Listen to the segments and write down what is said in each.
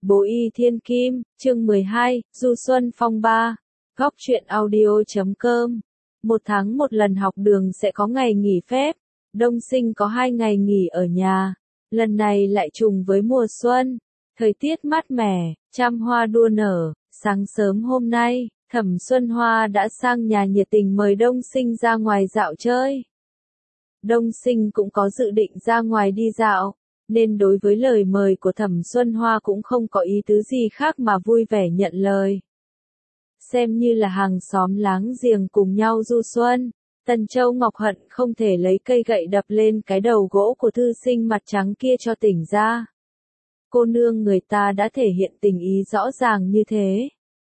Bố y thiên kim, chương 12, du xuân phong ba. Góc truyện audio.com. Một tháng một lần học đường sẽ có ngày nghỉ phép. Đông sinh có 2 ngày nghỉ ở nhà. Lần này lại trùng với mùa xuân. Thời tiết mát mẻ, trăm hoa đua nở. Sáng sớm hôm nay, Thẩm Xuân Hoa đã sang nhà nhiệt tình mời Đông sinh ra ngoài dạo chơi. Đông sinh cũng có dự định ra ngoài đi dạo, nên đối với lời mời của Thẩm Xuân Hoa cũng không có ý tứ gì khác mà vui vẻ nhận lời. Xem như là hàng xóm láng giềng cùng nhau du xuân, Tần Châu Ngọc hận không thể lấy cây gậy đập lên cái đầu gỗ của thư sinh mặt trắng kia cho tỉnh ra. Cô nương người ta đã thể hiện tình ý rõ ràng như thế.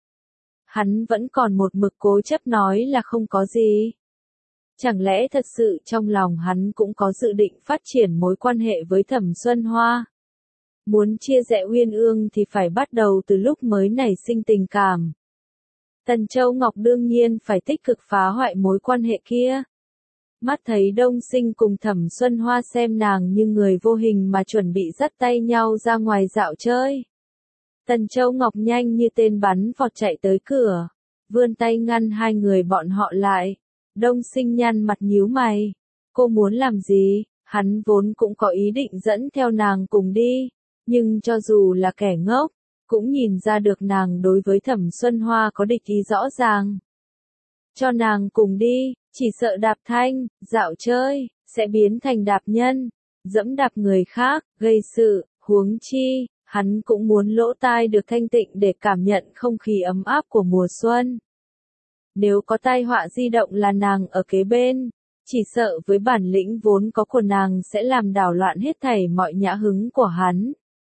Hắn vẫn còn một mực cố chấp nói là không có gì. Chẳng lẽ thật sự trong lòng hắn cũng có dự định phát triển mối quan hệ với Thẩm Xuân Hoa? Muốn chia rẽ uyên ương thì phải bắt đầu từ lúc mới nảy sinh tình cảm. Tần Châu Ngọc đương nhiên phải tích cực phá hoại mối quan hệ kia. Mắt thấy Đông sinh cùng Thẩm Xuân Hoa xem nàng như người vô hình mà chuẩn bị dắt tay nhau ra ngoài dạo chơi. Tần Châu Ngọc nhanh như tên bắn vọt chạy tới cửa, vươn tay ngăn hai người bọn họ lại. Đông sinh nhăn mặt nhíu mày. Cô muốn làm gì? Hắn vốn cũng có ý định dẫn theo nàng cùng đi. Nhưng cho dù là kẻ ngốc, cũng nhìn ra được nàng đối với Thẩm Xuân Hoa có địch ý rõ ràng. Cho nàng cùng đi, chỉ sợ đạp thanh, dạo chơi, sẽ biến thành đạp nhân, dẫm đạp người khác, gây sự, huống chi, hắn cũng muốn lỗ tai được thanh tịnh để cảm nhận không khí ấm áp của mùa xuân. Nếu có tai họa di động là nàng ở kế bên, chỉ sợ với bản lĩnh vốn có của nàng sẽ làm đảo loạn hết thảy mọi nhã hứng của hắn.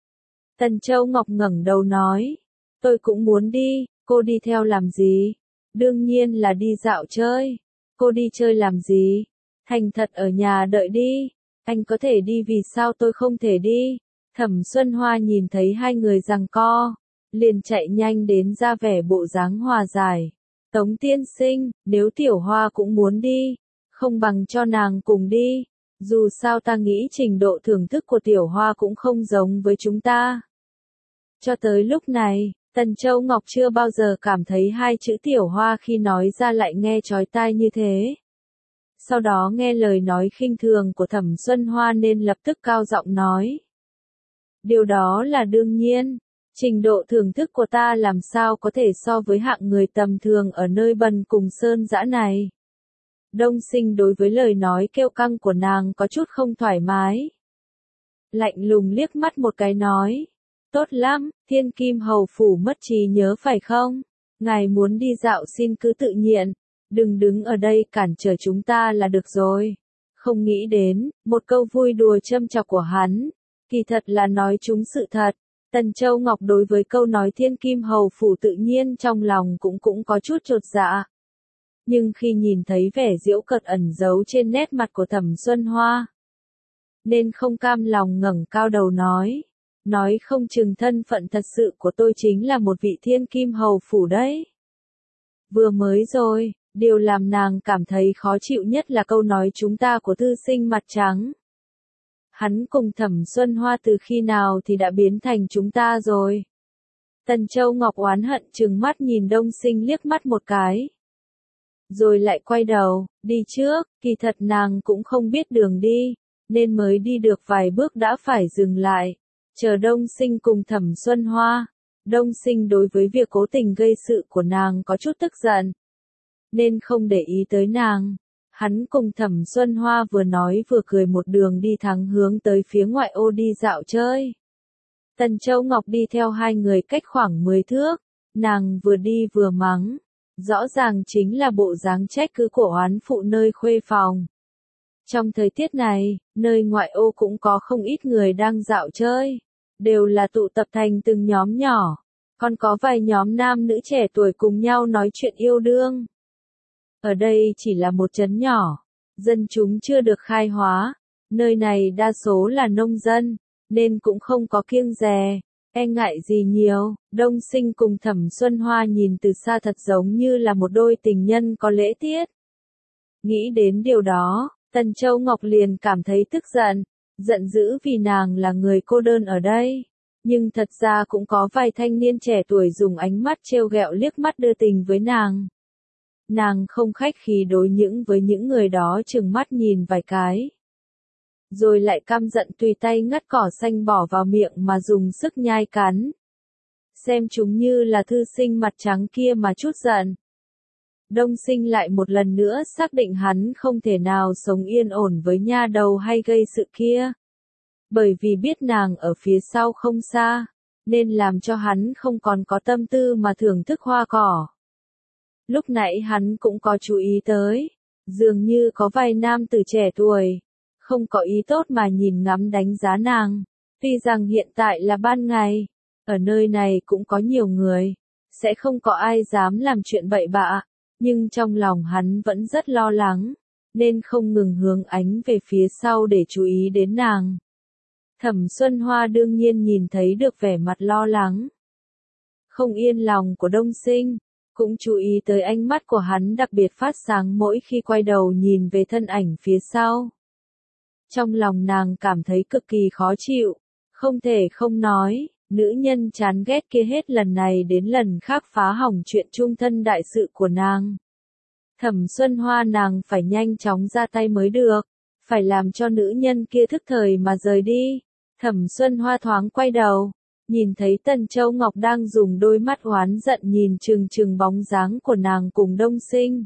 Tần Châu Ngọc ngẩng đầu nói, tôi cũng muốn đi, cô đi theo làm gì? Đương nhiên là đi dạo chơi. Cô đi chơi làm gì? Thành thật ở nhà đợi đi. Anh có thể đi vì sao tôi không thể đi? Thẩm Xuân Hoa nhìn thấy hai người giằng co, liền chạy nhanh đến ra vẻ bộ dáng hòa giải. Tống tiên sinh, nếu Tiểu Hoa cũng muốn đi, không bằng cho nàng cùng đi. Dù sao ta nghĩ trình độ thưởng thức của Tiểu Hoa cũng không giống với chúng ta. Cho tới lúc này, Tần Châu Ngọc chưa bao giờ cảm thấy hai chữ Tiểu Hoa khi nói ra lại nghe chói tai như thế. Sau đó nghe lời nói khinh thường của Thẩm Xuân Hoa nên lập tức cao giọng nói. Điều đó là đương nhiên. Trình độ thưởng thức của ta làm sao có thể so với hạng người tầm thường ở nơi bần cùng sơn dã này. Đông sinh đối với lời nói kêu căng của nàng có chút không thoải mái. Lạnh lùng liếc mắt một cái nói. Tốt lắm, Thiên Kim Hầu Phủ mất trí nhớ phải không? Ngài muốn đi dạo xin cứ tự nhiên, đừng đứng ở đây cản trở chúng ta là được rồi. Không nghĩ đến, một câu vui đùa châm chọc của hắn, kỳ thật là nói trúng sự thật. Tần Châu Ngọc đối với câu nói Thiên Kim Hầu Phủ tự nhiên trong lòng cũng có chút chột dạ. Nhưng khi nhìn thấy vẻ giễu cợt ẩn giấu trên nét mặt của Thẩm Xuân Hoa, nên không cam lòng ngẩng cao đầu nói không chừng thân phận thật sự của tôi chính là một vị Thiên Kim Hầu Phủ đấy. Vừa mới rồi, điều làm nàng cảm thấy khó chịu nhất là câu nói chúng ta của thư sinh mặt trắng. Hắn cùng Thẩm Xuân Hoa từ khi nào thì đã biến thành chúng ta rồi. Tần Châu Ngọc oán hận trừng mắt nhìn Đông sinh liếc mắt một cái. Rồi lại quay đầu, đi trước, kỳ thật nàng cũng không biết đường đi, nên mới đi được vài bước đã phải dừng lại, chờ Đông sinh cùng Thẩm Xuân Hoa. Đông sinh đối với việc cố tình gây sự của nàng có chút tức giận, nên không để ý tới nàng. Hắn cùng Thẩm Xuân Hoa vừa nói vừa cười một đường đi thẳng hướng tới phía ngoại ô đi dạo chơi. Tần Châu Ngọc đi theo hai người cách khoảng 10 thước, nàng vừa đi vừa mắng. Rõ ràng chính là bộ dáng trách cứ của oán phụ nơi khuê phòng. Trong thời tiết này, nơi ngoại ô cũng có không ít người đang dạo chơi. Đều là tụ tập thành từng nhóm nhỏ. Còn có vài nhóm nam nữ trẻ tuổi cùng nhau nói chuyện yêu đương. Ở đây chỉ là một trấn nhỏ, dân chúng chưa được khai hóa, nơi này đa số là nông dân, nên cũng không có kiêng dè, e ngại gì nhiều. Đông sinh cùng Thẩm Xuân Hoa nhìn từ xa thật giống như là một đôi tình nhân có lễ tiết. Nghĩ đến điều đó, Tần Châu Ngọc liền cảm thấy tức giận, giận dữ vì nàng là người cô đơn ở đây. Nhưng thật ra cũng có vài thanh niên trẻ tuổi dùng ánh mắt trêu ghẹo liếc mắt đưa tình với nàng. Nàng không khách khí đối với những người đó chừng mắt nhìn vài cái. Rồi lại căm giận tùy tay ngắt cỏ xanh bỏ vào miệng mà dùng sức nhai cắn. Xem chúng như là thư sinh mặt trắng kia mà chút giận. Đông Sinh lại một lần nữa xác định hắn không thể nào sống yên ổn với nha đầu hay gây sự kia. Bởi vì biết nàng ở phía sau không xa, nên làm cho hắn không còn có tâm tư mà thưởng thức hoa cỏ. Lúc nãy hắn cũng có chú ý tới, dường như có vài nam tử trẻ tuổi, không có ý tốt mà nhìn ngắm đánh giá nàng. Tuy rằng hiện tại là ban ngày, ở nơi này cũng có nhiều người, sẽ không có ai dám làm chuyện bậy bạ, nhưng trong lòng hắn vẫn rất lo lắng, nên không ngừng hướng ánh về phía sau để chú ý đến nàng. Thẩm Xuân Hoa đương nhiên nhìn thấy được vẻ mặt lo lắng, không yên lòng của Đông Sinh, cũng chú ý tới ánh mắt của hắn đặc biệt phát sáng mỗi khi quay đầu nhìn về thân ảnh phía sau. Trong lòng nàng cảm thấy cực kỳ khó chịu, không thể không nói, nữ nhân chán ghét kia hết lần này đến lần khác phá hỏng chuyện chung thân đại sự của nàng. Thẩm Xuân Hoa nàng phải nhanh chóng ra tay mới được, phải làm cho nữ nhân kia thức thời mà rời đi. Thẩm Xuân Hoa thoáng quay đầu, nhìn thấy Tần Châu Ngọc đang dùng đôi mắt oán giận nhìn chừng bóng dáng của nàng cùng Đông Sinh.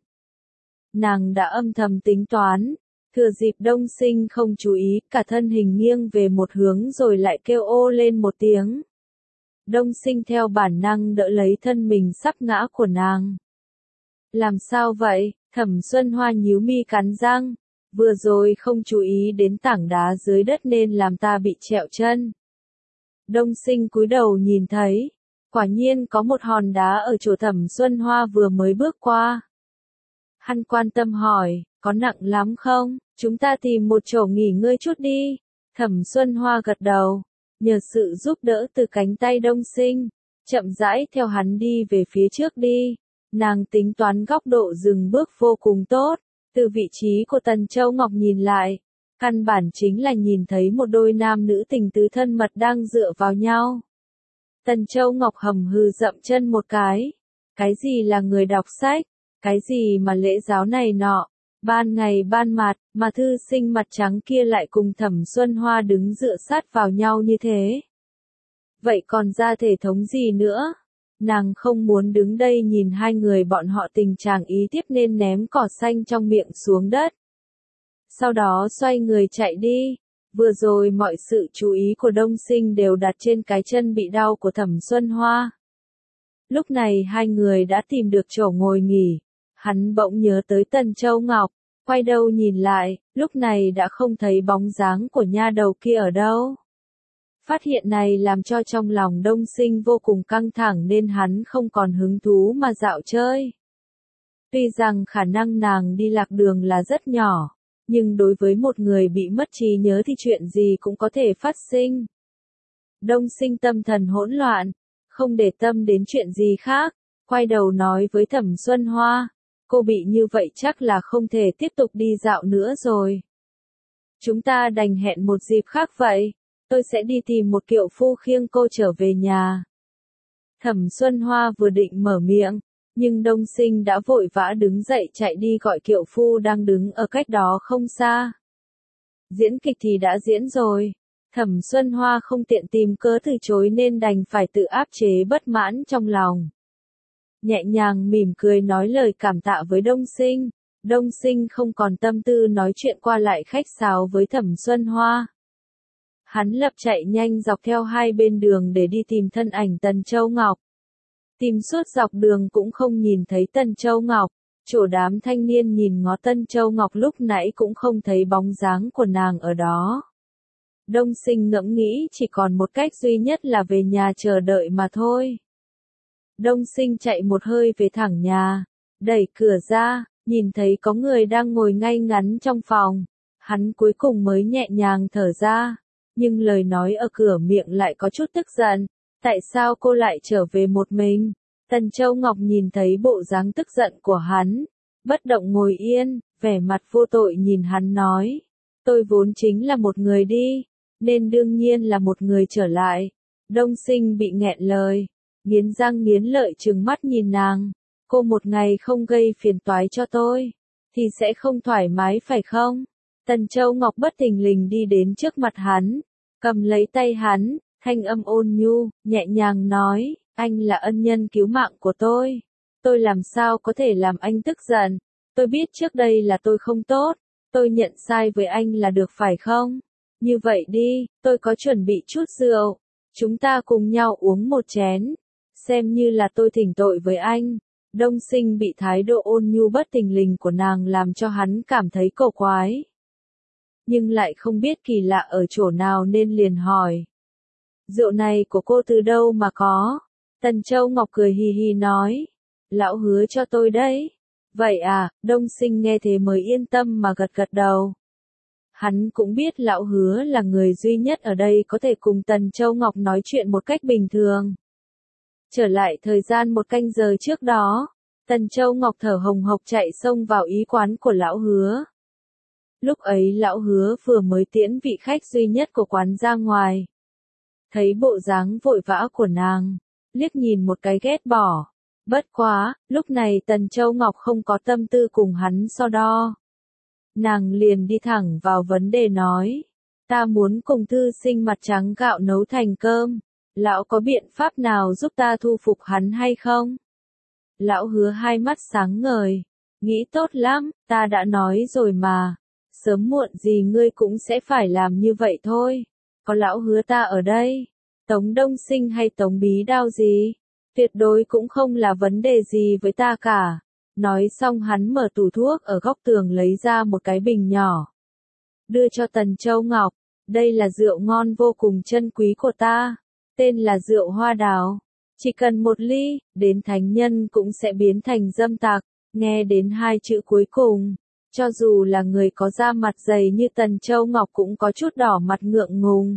Nàng đã âm thầm tính toán, thừa dịp Đông Sinh không chú ý, cả thân hình nghiêng về một hướng rồi lại kêu ô lên một tiếng. Đông Sinh theo bản năng đỡ lấy thân mình sắp ngã của nàng. Làm sao vậy? Thẩm Xuân Hoa nhíu mi cắn răng, vừa rồi không chú ý đến tảng đá dưới đất nên làm ta bị trẹo chân. Đông Sinh cúi đầu nhìn thấy, quả nhiên có một hòn đá ở chỗ Thẩm Xuân Hoa vừa mới bước qua. Hắn quan tâm hỏi, có nặng lắm không? Chúng ta tìm một chỗ nghỉ ngơi chút đi. Thẩm Xuân Hoa gật đầu, nhờ sự giúp đỡ từ cánh tay Đông Sinh, chậm rãi theo hắn đi về phía trước đi. Nàng tính toán góc độ dừng bước vô cùng tốt, từ vị trí của Tần Châu Ngọc nhìn lại, căn bản chính là nhìn thấy một đôi nam nữ tình tứ thân mật đang dựa vào nhau. Tần Châu Ngọc hầm hừ dậm chân một cái gì là người đọc sách, cái gì mà lễ giáo này nọ, ban ngày ban mặt, mà thư sinh mặt trắng kia lại cùng Thẩm Xuân Hoa đứng dựa sát vào nhau như thế. Vậy còn ra thể thống gì nữa? Nàng không muốn đứng đây nhìn hai người bọn họ tình trạng ý tiếp nên ném cỏ xanh trong miệng xuống đất. Sau đó xoay người chạy đi. Vừa rồi mọi sự chú ý của Đông Sinh đều đặt trên cái chân bị đau của Thẩm Xuân Hoa. Lúc này hai người đã tìm được chỗ ngồi nghỉ. Hắn bỗng nhớ tới Tần Châu Ngọc, quay đầu nhìn lại, lúc này đã không thấy bóng dáng của nha đầu kia ở đâu. Phát hiện này làm cho trong lòng Đông Sinh vô cùng căng thẳng nên hắn không còn hứng thú mà dạo chơi. Tuy rằng khả năng nàng đi lạc đường là rất nhỏ, nhưng đối với một người bị mất trí nhớ thì chuyện gì cũng có thể phát sinh. Đông Sinh tâm thần hỗn loạn, không để tâm đến chuyện gì khác, quay đầu nói với Thẩm Xuân Hoa, cô bị như vậy chắc là không thể tiếp tục đi dạo nữa rồi. Chúng ta đành hẹn một dịp khác vậy. Tôi sẽ đi tìm một kiệu phu khiêng cô trở về nhà. Thẩm Xuân Hoa vừa định mở miệng, nhưng Đông Sinh đã vội vã đứng dậy chạy đi gọi kiệu phu đang đứng ở cách đó không xa. Diễn kịch thì đã diễn rồi. Thẩm Xuân Hoa không tiện tìm cớ từ chối nên đành phải tự áp chế bất mãn trong lòng. Nhẹ nhàng mỉm cười nói lời cảm tạ với Đông Sinh. Đông Sinh không còn tâm tư nói chuyện qua lại khách sáo với Thẩm Xuân Hoa. Hắn lập chạy nhanh dọc theo hai bên đường để đi tìm thân ảnh Tần Châu Ngọc. Tìm suốt dọc đường cũng không nhìn thấy Tần Châu Ngọc, chỗ đám thanh niên nhìn ngó Tần Châu Ngọc lúc nãy cũng không thấy bóng dáng của nàng ở đó. Đông Sinh ngẫm nghĩ chỉ còn một cách duy nhất là về nhà chờ đợi mà thôi. Đông Sinh chạy một hơi về thẳng nhà, đẩy cửa ra, nhìn thấy có người đang ngồi ngay ngắn trong phòng. Hắn cuối cùng mới nhẹ nhàng thở ra. Nhưng lời nói ở cửa miệng lại có chút tức giận, tại sao cô lại trở về một mình? Tần Châu Ngọc nhìn thấy bộ dáng tức giận của hắn, bất động ngồi yên, vẻ mặt vô tội nhìn hắn nói, tôi vốn chính là một người đi, nên đương nhiên là một người trở lại, Đông Sinh bị nghẹn lời, nghiến răng nghiến lợi trừng mắt nhìn nàng. Cô một ngày không gây phiền toái cho tôi, thì sẽ không thoải mái phải không? Tần Châu Ngọc bất thình lình đi đến trước mặt hắn, cầm lấy tay hắn, thanh âm ôn nhu, nhẹ nhàng nói, anh là ân nhân cứu mạng của tôi làm sao có thể làm anh tức giận, tôi biết trước đây là tôi không tốt, tôi nhận sai với anh là được phải không? Như vậy đi, tôi có chuẩn bị chút rượu, chúng ta cùng nhau uống một chén, xem như là tôi thỉnh tội với anh. Đông Sinh bị thái độ ôn nhu bất thình lình của nàng làm cho hắn cảm thấy cổ quái. Nhưng lại không biết kỳ lạ ở chỗ nào nên liền hỏi. Rượu này của cô từ đâu mà có? Tần Châu Ngọc cười hì hì nói. Lão Hứa cho tôi đấy. Vậy à, Đông Sinh nghe thế mới yên tâm mà gật gật đầu. Hắn cũng biết Lão Hứa là người duy nhất ở đây có thể cùng Tần Châu Ngọc nói chuyện một cách bình thường. Trở lại thời gian một canh giờ trước đó, Tần Châu Ngọc thở hồng hộc chạy xông vào ý quán của Lão Hứa. Lúc ấy Lão Hứa vừa mới tiễn vị khách duy nhất của quán ra ngoài. Thấy bộ dáng vội vã của nàng, liếc nhìn một cái ghét bỏ. Bất quá, lúc này Tần Châu Ngọc không có tâm tư cùng hắn so đo. Nàng liền đi thẳng vào vấn đề nói. Ta muốn cùng thư sinh mặt trắng gạo nấu thành cơm. Lão có biện pháp nào giúp ta thu phục hắn hay không? Lão Hứa hai mắt sáng ngời. Nghĩ tốt lắm, ta đã nói rồi mà. Sớm muộn gì ngươi cũng sẽ phải làm như vậy thôi. Có Lão Hứa ta ở đây. Tống Đông Sinh hay Tống Bí Đao gì? Tuyệt đối cũng không là vấn đề gì với ta cả. Nói xong hắn mở tủ thuốc ở góc tường lấy ra một cái bình nhỏ. Đưa cho Tần Châu Ngọc. Đây là rượu ngon vô cùng chân quý của ta. Tên là rượu hoa đào. Chỉ cần một ly, đến thánh nhân cũng sẽ biến thành dâm tặc. Nghe đến hai chữ cuối cùng. Cho dù là người có da mặt dày như Tần Châu Ngọc cũng có chút đỏ mặt ngượng ngùng.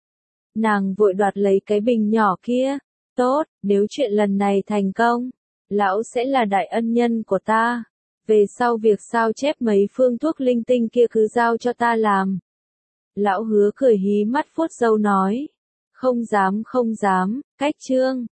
Nàng vội đoạt lấy cái bình nhỏ kia. Tốt, nếu chuyện lần này thành công, lão sẽ là đại ân nhân của ta. Về sau việc sao chép mấy phương thuốc linh tinh kia cứ giao cho ta làm. Lão Hứa cười hí mắt vuốt râu nói. Không dám, cách chương.